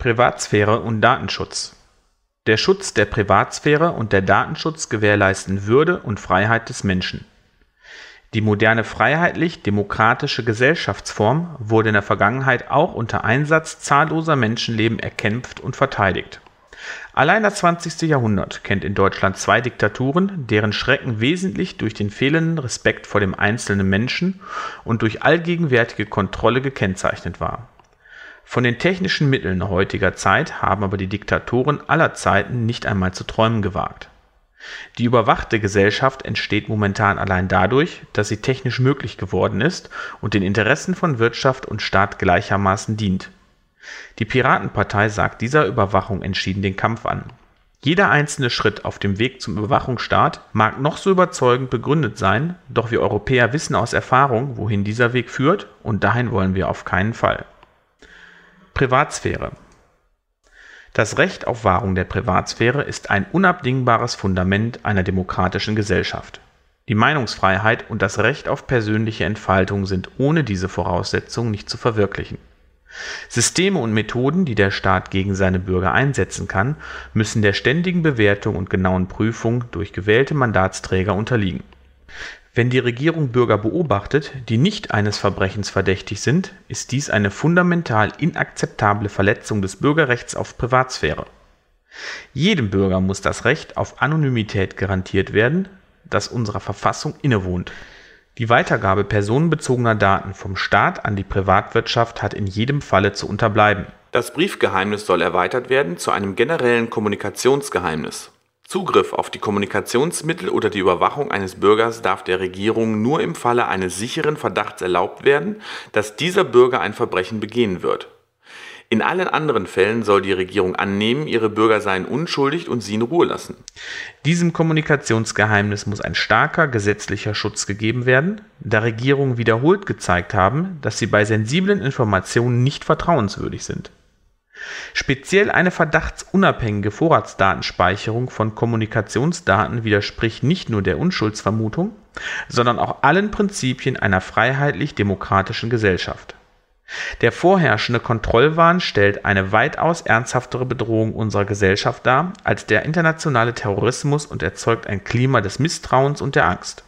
Privatsphäre und Datenschutz. Der Schutz der Privatsphäre und der Datenschutz gewährleisten Würde und Freiheit des Menschen. Die moderne freiheitlich-demokratische Gesellschaftsform wurde in der Vergangenheit auch unter Einsatz zahlloser Menschenleben erkämpft und verteidigt. Allein das 20. Jahrhundert kennt in Deutschland 2 Diktaturen, deren Schrecken wesentlich durch den fehlenden Respekt vor dem einzelnen Menschen und durch allgegenwärtige Kontrolle gekennzeichnet war. Von den technischen Mitteln heutiger Zeit haben aber die Diktatoren aller Zeiten nicht einmal zu träumen gewagt. Die überwachte Gesellschaft entsteht momentan allein dadurch, dass sie technisch möglich geworden ist und den Interessen von Wirtschaft und Staat gleichermaßen dient. Die Piratenpartei sagt dieser Überwachung entschieden den Kampf an. Jeder einzelne Schritt auf dem Weg zum Überwachungsstaat mag noch so überzeugend begründet sein, doch wir Europäer wissen aus Erfahrung, wohin dieser Weg führt, und dahin wollen wir auf keinen Fall. Privatsphäre. Das Recht auf Wahrung der Privatsphäre ist ein unabdingbares Fundament einer demokratischen Gesellschaft. Die Meinungsfreiheit und das Recht auf persönliche Entfaltung sind ohne diese Voraussetzungen nicht zu verwirklichen. Systeme und Methoden, die der Staat gegen seine Bürger einsetzen kann, müssen der ständigen Bewertung und genauen Prüfung durch gewählte Mandatsträger unterliegen. Wenn die Regierung Bürger beobachtet, die nicht eines Verbrechens verdächtig sind, ist dies eine fundamental inakzeptable Verletzung des Bürgerrechts auf Privatsphäre. Jedem Bürger muss das Recht auf Anonymität garantiert werden, das unserer Verfassung innewohnt. Die Weitergabe personenbezogener Daten vom Staat an die Privatwirtschaft hat in jedem Falle zu unterbleiben. Das Briefgeheimnis soll erweitert werden zu einem generellen Kommunikationsgeheimnis. Zugriff auf die Kommunikationsmittel oder die Überwachung eines Bürgers darf der Regierung nur im Falle eines sicheren Verdachts erlaubt werden, dass dieser Bürger ein Verbrechen begehen wird. In allen anderen Fällen soll die Regierung annehmen, ihre Bürger seien unschuldig und sie in Ruhe lassen. Diesem Kommunikationsgeheimnis muss ein starker gesetzlicher Schutz gegeben werden, da Regierungen wiederholt gezeigt haben, dass sie bei sensiblen Informationen nicht vertrauenswürdig sind. Speziell eine verdachtsunabhängige Vorratsdatenspeicherung von Kommunikationsdaten widerspricht nicht nur der Unschuldsvermutung, sondern auch allen Prinzipien einer freiheitlich-demokratischen Gesellschaft. Der vorherrschende Kontrollwahn stellt eine weitaus ernsthaftere Bedrohung unserer Gesellschaft dar als der internationale Terrorismus und erzeugt ein Klima des Misstrauens und der Angst.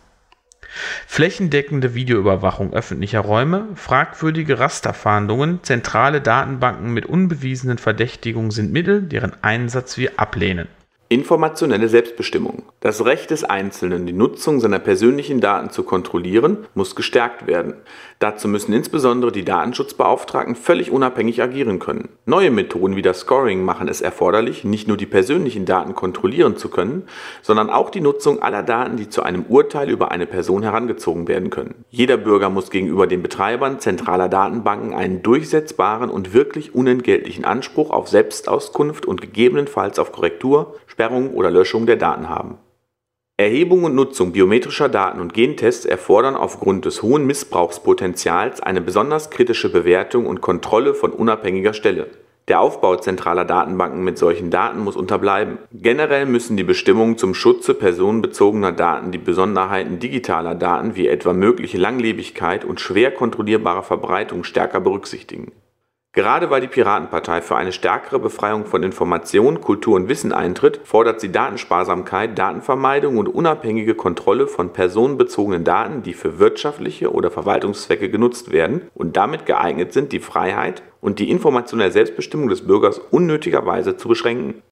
Flächendeckende Videoüberwachung öffentlicher Räume, fragwürdige Rasterfahndungen, zentrale Datenbanken mit unbewiesenen Verdächtigungen sind Mittel, deren Einsatz wir ablehnen. Informationelle Selbstbestimmung. Das Recht des Einzelnen, die Nutzung seiner persönlichen Daten zu kontrollieren, muss gestärkt werden. Dazu müssen insbesondere die Datenschutzbeauftragten völlig unabhängig agieren können. Neue Methoden wie das Scoring machen es erforderlich, nicht nur die persönlichen Daten kontrollieren zu können, sondern auch die Nutzung aller Daten, die zu einem Urteil über eine Person herangezogen werden können. Jeder Bürger muss gegenüber den Betreibern zentraler Datenbanken einen durchsetzbaren und wirklich unentgeltlichen Anspruch auf Selbstauskunft und gegebenenfalls auf Korrektur, Sperrung oder Löschung der Daten haben. Erhebung und Nutzung biometrischer Daten und Gentests erfordern aufgrund des hohen Missbrauchspotenzials eine besonders kritische Bewertung und Kontrolle von unabhängiger Stelle. Der Aufbau zentraler Datenbanken mit solchen Daten muss unterbleiben. Generell müssen die Bestimmungen zum Schutze personenbezogener Daten die Besonderheiten digitaler Daten wie etwa mögliche Langlebigkeit und schwer kontrollierbare Verbreitung stärker berücksichtigen. Gerade weil die Piratenpartei für eine stärkere Befreiung von Information, Kultur und Wissen eintritt, fordert sie Datensparsamkeit, Datenvermeidung und unabhängige Kontrolle von personenbezogenen Daten, die für wirtschaftliche oder Verwaltungszwecke genutzt werden und damit geeignet sind, die Freiheit und die informationelle Selbstbestimmung des Bürgers unnötigerweise zu beschränken.